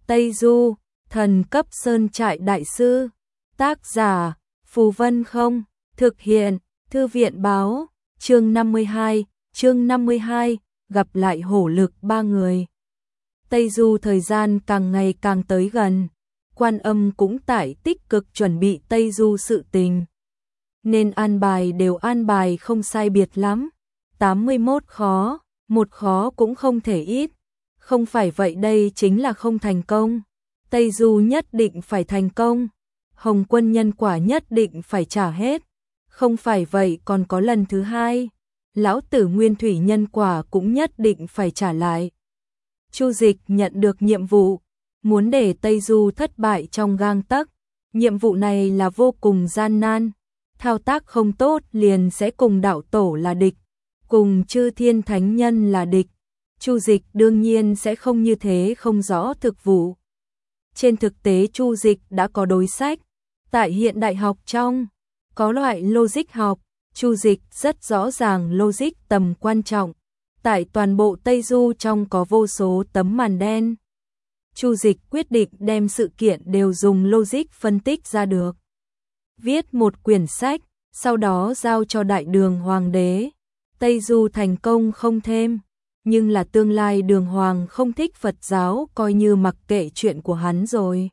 Tây Du, thần cấp sơn trại đại sư. Tác giả, Phù Vân Không, thực hiện, Thư viện báo, chương 52, gặp lại hổ lực ba người. Tây Du thời gian càng ngày càng tới gần, Quan Âm cũng tại tích cực chuẩn bị Tây Du sự tình. Nên an bài đều an bài không sai biệt lắm, 81 khó, một khó cũng không thể ít, không phải vậy đây chính là không thành công. Tây Du nhất định phải thành công, Hồng Quân nhân quả nhất định phải trả hết, không phải vậy còn có lần thứ hai, lão tử Nguyên Thủy nhân quả cũng nhất định phải trả lại. Chu Dịch nhận được nhiệm vụ, muốn để Tây Du thất bại trong gang tấc, nhiệm vụ này là vô cùng gian nan, thao tác không tốt liền sẽ cùng đạo tổ là địch, cùng chư thiên thánh nhân là địch. Chu Dịch đương nhiên sẽ không như thế không rõ thực vụ. Trên thực tế Chu Dịch đã có đối sách, tại hiện đại học trong, có loại logic học, Chu Dịch rất rõ ràng logic tầm quan trọng, tại toàn bộ Tây Du trong có vô số tấm màn đen. Chu Dịch quyết định đem sự kiện đều dùng logic phân tích ra được. Viết một quyển sách, sau đó giao cho Đại Đường Hoàng đế. Tây Du thành công không thêm, nhưng là tương lai Đường Hoàng không thích Phật giáo coi như mặc kệ chuyện của hắn rồi.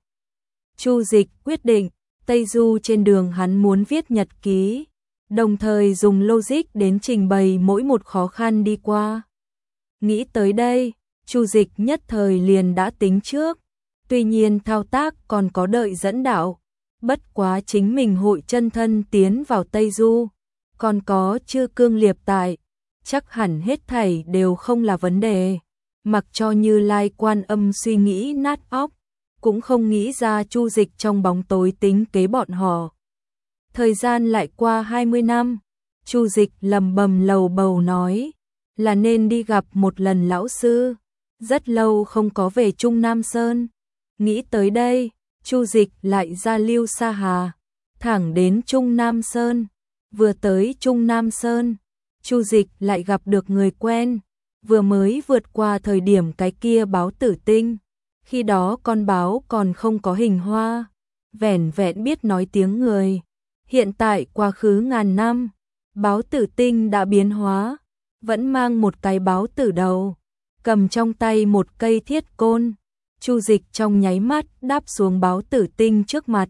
Chu Dịch quyết định, Tây Du trên đường hắn muốn viết nhật ký, đồng thời dùng logic đến trình bày mỗi một khó khăn đi qua. Nghĩ tới đây, Chu Dịch nhất thời liền đã tính trước, tuy nhiên thao tác còn có đợi dẫn đạo, bất quá chính mình hội chân thân tiến vào Tây Du, còn có Chư Cương Liệp tại, chắc hẳn hết thảy đều không là vấn đề, mặc cho Như Lai Quan Âm suy nghĩ nát óc, cũng không nghĩ ra Chu Dịch trong bóng tối tính kế bọn họ. Thời gian lại qua 20 năm, Chu Dịch lầm bầm lầu bầu nói, là nên đi gặp một lần lão sư, rất lâu không có về Trung Nam Sơn. Nghĩ tới đây, Chu Dịch lại ra Lưu Sa Hà, thẳng đến Trung Nam Sơn. Vừa tới Trung Nam Sơn, Chu Dịch lại gặp được người quen, vừa mới vượt qua thời điểm cái kia báo tử tinh. Khi đó con báo còn không có hình hoa, vẻn vẹn biết nói tiếng người. Hiện tại quá khứ ngàn năm, báo tử tinh đã biến hóa, vẫn mang một cái báo tử đầu, cầm trong tay một cây thiết côn. Chu Dịch trong nháy mắt đáp xuống báo tử tinh trước mặt.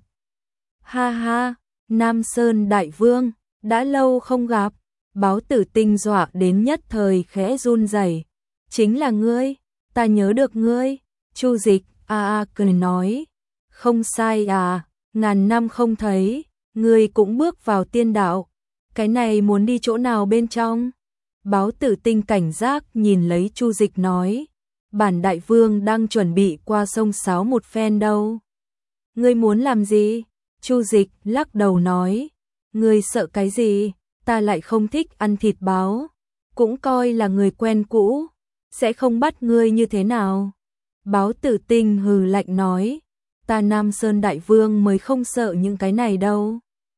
Ha ha, Nam Sơn Đại Vương, đã lâu không gặp. Báo tử tinh dọa đến nhất thời khẽ run rẩy. Chính là ngươi, ta nhớ được ngươi. Chu Dịch cười nói, không sai à, ngàn năm không thấy, ngươi cũng bước vào tiên đạo, cái này muốn đi chỗ nào bên trong? Báo tử tinh cảnh giác nhìn lấy Chu Dịch nói, bản đại vương đang chuẩn bị qua sông Sáo một phen đâu. Ngươi muốn làm gì? Chu Dịch lắc đầu nói, ngươi sợ cái gì? Ta lại không thích ăn thịt báo, cũng coi là người quen cũ, sẽ không bắt ngươi như thế nào. Báo tử tinh hừ lạnh nói, ta Nam Sơn Đại Vương mới không sợ những cái này đâu.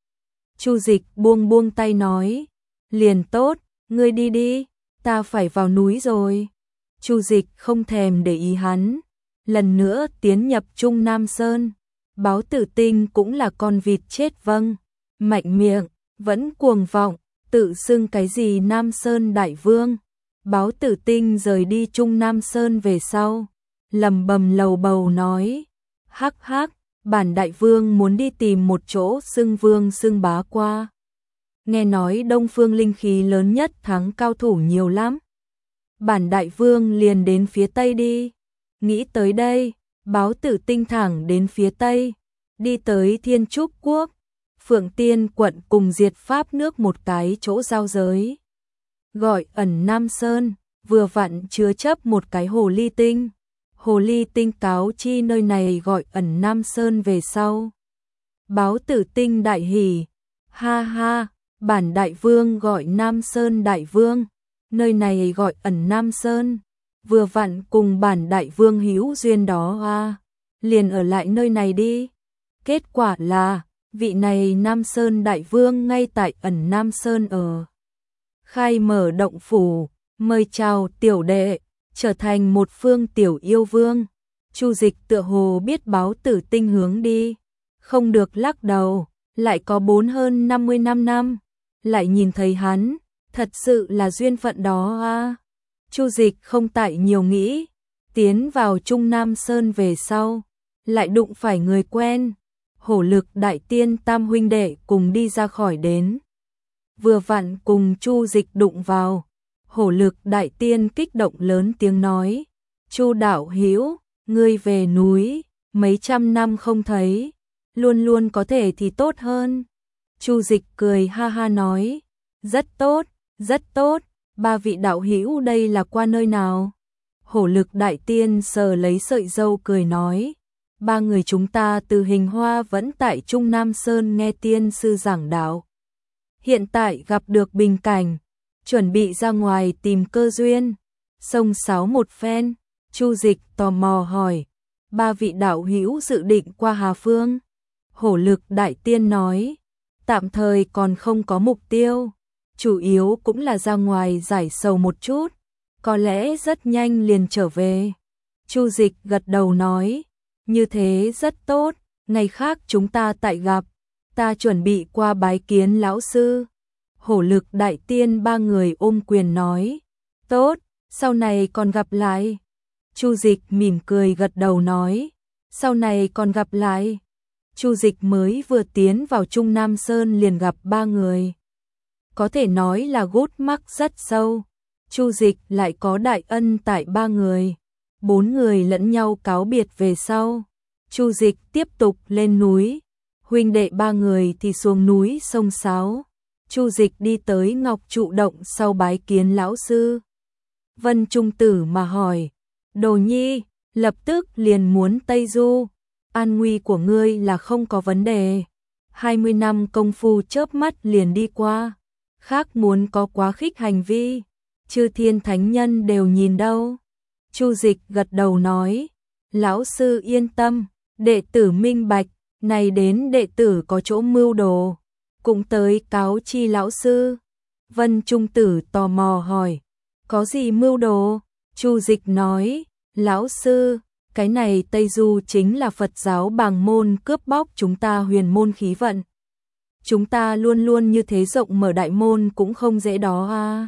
Chu Dịch buông tay nói, liền tốt, ngươi đi đi, ta phải vào núi rồi. Chu Dịch không thèm để ý hắn, lần nữa tiến nhập Trung Nam Sơn. Báo tử tinh cũng là con vịt chết vâng, mạnh miệng, vẫn cuồng vọng, tự xưng cái gì Nam Sơn Đại Vương. Báo tử tinh rời đi Trung Nam Sơn về sau, lầm bầm lầu bầu nói, hắc hắc, bản đại vương muốn đi tìm một chỗ xưng vương xưng bá qua. Nghe nói Đông Phương linh khí lớn nhất thắng cao thủ nhiều lắm. Bản đại vương liền đến phía Tây đi. Nghĩ tới đây, báo tử tinh thẳng đến phía Tây, đi tới Thiên Trúc Quốc, Phượng Tiên quận cùng Diệt Pháp nước một cái chỗ giao giới. Gọi ẩn Nam Sơn, vừa vặn chứa chấp một cái hồ ly tinh. Hồ ly tinh cáo chi nơi này gọi ẩn Nam Sơn về sau. Báo tử tinh đại hỉ, ha ha, bản đại vương gọi Nam Sơn Đại Vương, nơi này gọi ẩn Nam Sơn, vừa vặn cùng bản đại vương hữu duyên đó liền ở lại nơi này đi. Kết quả là, vị này Nam Sơn Đại Vương ngay tại ẩn Nam Sơn ở. Khai mở động phủ, mời chào tiểu đệ, trở thành một phương tiểu yêu vương. Chu Dịch tựa hồ biết báo Tử Tinh hướng đi, không được lắc đầu, lại có 4 hơn 50 năm, lại nhìn thấy hắn, thật sự là duyên phận đó a. Chu Dịch không tại nhiều nghĩ, tiến vào Trung Nam Sơn về sau, lại đụng phải người quen, Hổ Lực Đại Tiên tam huynh đệ cùng đi ra khỏi đến. Vừa vặn cùng Chu Dịch đụng vào, Hổ Lực Đại Tiên kích động lớn tiếng nói, Chu đạo hữu, ngươi về núi, mấy trăm năm không thấy, luôn luôn có thể thì tốt hơn. Chu Dịch cười ha ha nói, rất tốt, rất tốt, ba vị đạo hữu đây là qua nơi nào? Hổ Lực Đại Tiên sờ lấy sợi râu cười nói, ba người chúng ta từ Hình Hoa vẫn tại Trung Nam Sơn nghe tiên sư giảng đạo. Hiện tại gặp được bình cảnh, chuẩn bị ra ngoài tìm cơ duyên, xông xáo một phen. Chu Dịch tò mò hỏi, ba vị đạo hữu dự định qua Hà Phương? Hổ Lực Đại Tiên nói, tạm thời còn không có mục tiêu, chủ yếu cũng là ra ngoài giải sầu một chút, có lẽ rất nhanh liền trở về. Chu Dịch gật đầu nói, như thế rất tốt, ngày khác chúng ta tại gặp, ta chuẩn bị qua bái kiến lão sư. Hổ Lực Đại Tiên ba người ôm quyền nói, tốt, sau này còn gặp lại. Chu Dịch mỉm cười gật đầu nói, sau này còn gặp lại. Chu Dịch mới vừa tiến vào Trung Nam Sơn liền gặp ba người, có thể nói là gút mắc rất sâu. Chu Dịch lại có đại ân tại ba người, 4 người lẫn nhau cáo biệt về sau. Chu Dịch tiếp tục lên núi, huynh đệ ba người thì xuống núi sông Sáo. Chu Dịch đi tới Ngọc Trụ Động sau bái kiến lão sư. Vân Trung Tử mà hỏi, Đồ Nhi, lập tức liền muốn Tây Du, an nguy của ngươi là không có vấn đề. 20 năm công phu chớp mắt liền đi qua, khác muốn có quá khích hành vi, chư thiên thánh nhân đều nhìn đâu. Chu Dịch gật đầu nói, lão sư yên tâm, đệ tử minh bạch, này đến đệ tử có chỗ mưu đồ, cũng tới cáo chi lão sư. Vân Trung Tử tò mò hỏi, có gì mưu đồ? Chu Dịch nói, lão sư, cái này Tây Du chính là Phật giáo Bàng môn cướp bóc chúng ta Huyền môn khí vận. Chúng ta luôn luôn như thế rộng mở đại môn cũng không dễ đó a.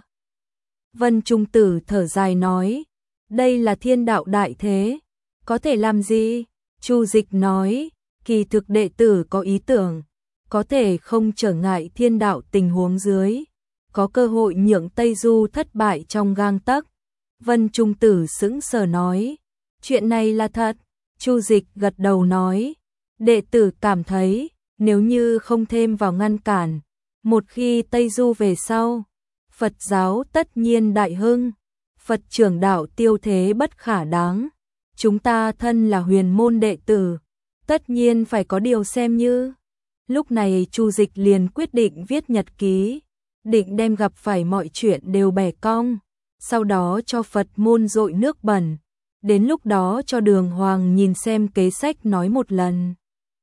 Vân Trung Tử thở dài nói, đây là thiên đạo đại thế, có thể làm gì? Chu Dịch nói, kỳ thực đệ tử có ý tưởng, có thể không trở ngại thiên đạo tình huống dưới, có cơ hội nhượng Tây Du thất bại trong gang tấc. Vân Trung Tử sững sờ nói, chuyện này là thật. Chu Dịch gật đầu nói, đệ tử cảm thấy, nếu như không thêm vào ngăn cản, một khi Tây Du về sau, Phật giáo tất nhiên đại hưng, Phật trưởng đạo tiêu thế bất khả đáng. Chúng ta thân là Huyền môn đệ tử, tất nhiên phải có điều xem như. Lúc này Chu Dịch liền quyết định viết nhật ký, định đem gặp phải mọi chuyện đều bẻ cong, sau đó cho Phật môn dội nước bẩn, đến lúc đó cho Đường Hoàng nhìn xem kế sách nói một lần.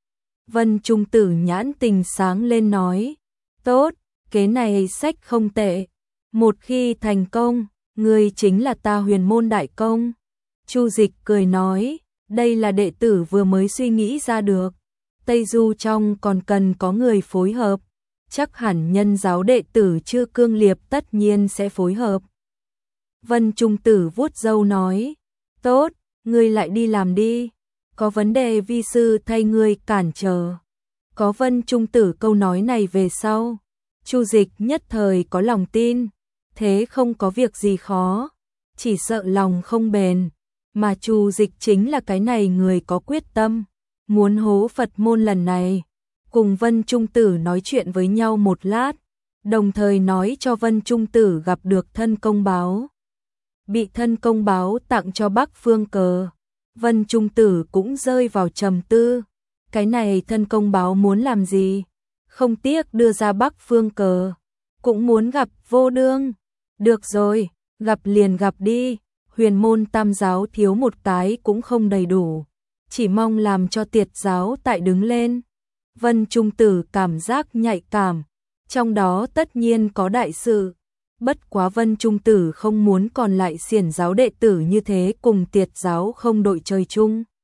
Vân Trung Tử nhãn tình sáng lên nói, tốt, kế này sách không tệ, một khi thành công, ngươi chính là ta Huyền môn đại công. Chu Dịch cười nói, đây là đệ tử vừa mới suy nghĩ ra được, Tây Du trong còn cần có người phối hợp, chắc hẳn nhân giáo đệ tử chưa cương liệp tất nhiên sẽ phối hợp. Vân Trung Tử vuốt râu nói, tốt, ngươi lại đi làm đi, có vấn đề vi sư thay ngươi cản trở. Có Vân Trung Tử câu nói này về sau, Chu Dịch nhất thời có lòng tin, thế không có việc gì khó, chỉ sợ lòng không bền, mà Chu Dịch chính là cái này người có quyết tâm, muốn hố Phật môn lần này. Cùng Vân Trung Tử nói chuyện với nhau một lát, đồng thời nói cho Vân Trung Tử gặp được thân công báo, bị thân công báo tặng cho Bắc Phương Cờ. Vân Trung Tử cũng rơi vào trầm tư, cái này thân công báo muốn làm gì? Không tiếc đưa ra Bắc Phương Cờ, cũng muốn gặp Vô Đương. Được rồi, gặp liền gặp đi, Huyền môn tam giáo thiếu một cái cũng không đầy đủ, chỉ mong làm cho Tiệt giáo tại đứng lên. Vân Trung Tử cảm giác nhạy cảm, trong đó tất nhiên có đại sự. Bất quá Vân Trung Tử không muốn còn lại xiển giáo đệ tử như thế cùng Tiệt giáo không đội trời chung.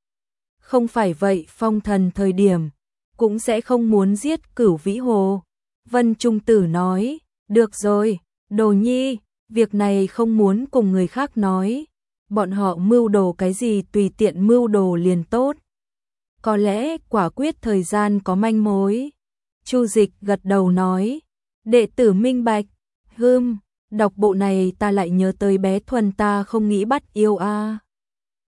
Không phải vậy phong thần thời điểm, cũng sẽ không muốn giết Cửu Vĩ Hồ. Vân Trung Tử nói, được rồi, Đồ Nhi, việc này không muốn cùng người khác nói. Bọn họ mưu đồ cái gì tùy tiện mưu đồ liền tốt. Có lẽ quả quyết thời gian có manh mối. Chu Dịch gật đầu nói, đệ tử minh bạch. Đọc bộ này ta lại nhớ tới bé Thuần ta không nghĩ bắt yêu a.